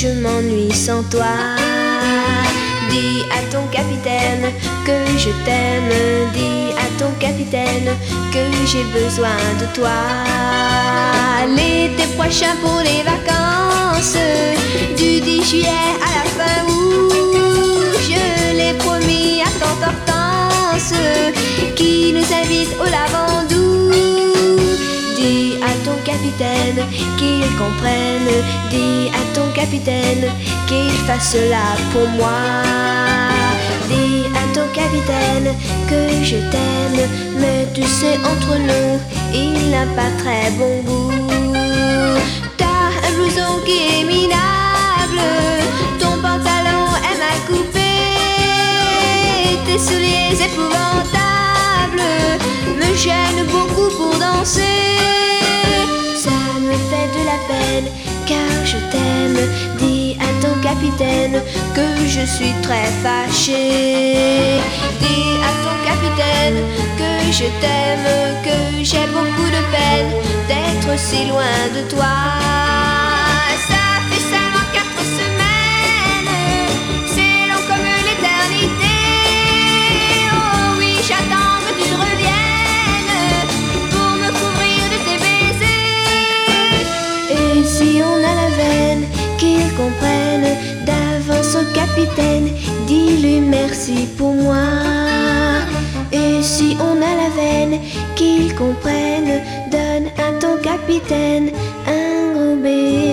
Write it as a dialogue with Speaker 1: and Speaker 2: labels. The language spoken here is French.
Speaker 1: je m'ennuie sans toi. Dis à ton capitaine que je t'aime. Dis à ton capitaine que j'ai besoin de toi. L'été prochain pour les vacances, du 10 juillet à la fin août, je l'ai promis à tante Hortense qui nous invite au Lavandou. Dis à ton capitaine qu'il comprenne. Dis à ton capitaine qu'il fasse cela pour moi. Dis à ton capitaine que je t'aime, mais tu sais entre nous il n'a pas très bon goût. T'as un blouson qui est minable, ton pantalon est mal coupé, tes souliers épouvantables me gênent beaucoup pour danser. Ça me fait de la peine car je t'aime. Dis à ton capitaine que je suis très fâchée. Dis à ton capitaine que je t'aime, que j'ai beaucoup de peine d'être si loin de toi. Ça fait seulement 4 semaines, c'est long comme l'éternité. Oh oui, j'attends que tu te reviennes pour me couvrir de tes baisers. Et si on a la veine, qu'il comprenne d'avance au capitaine, dis-lui merci pour moi. Et si on a la veine, qu'il comprenne, donne à ton capitaine un gros baiser.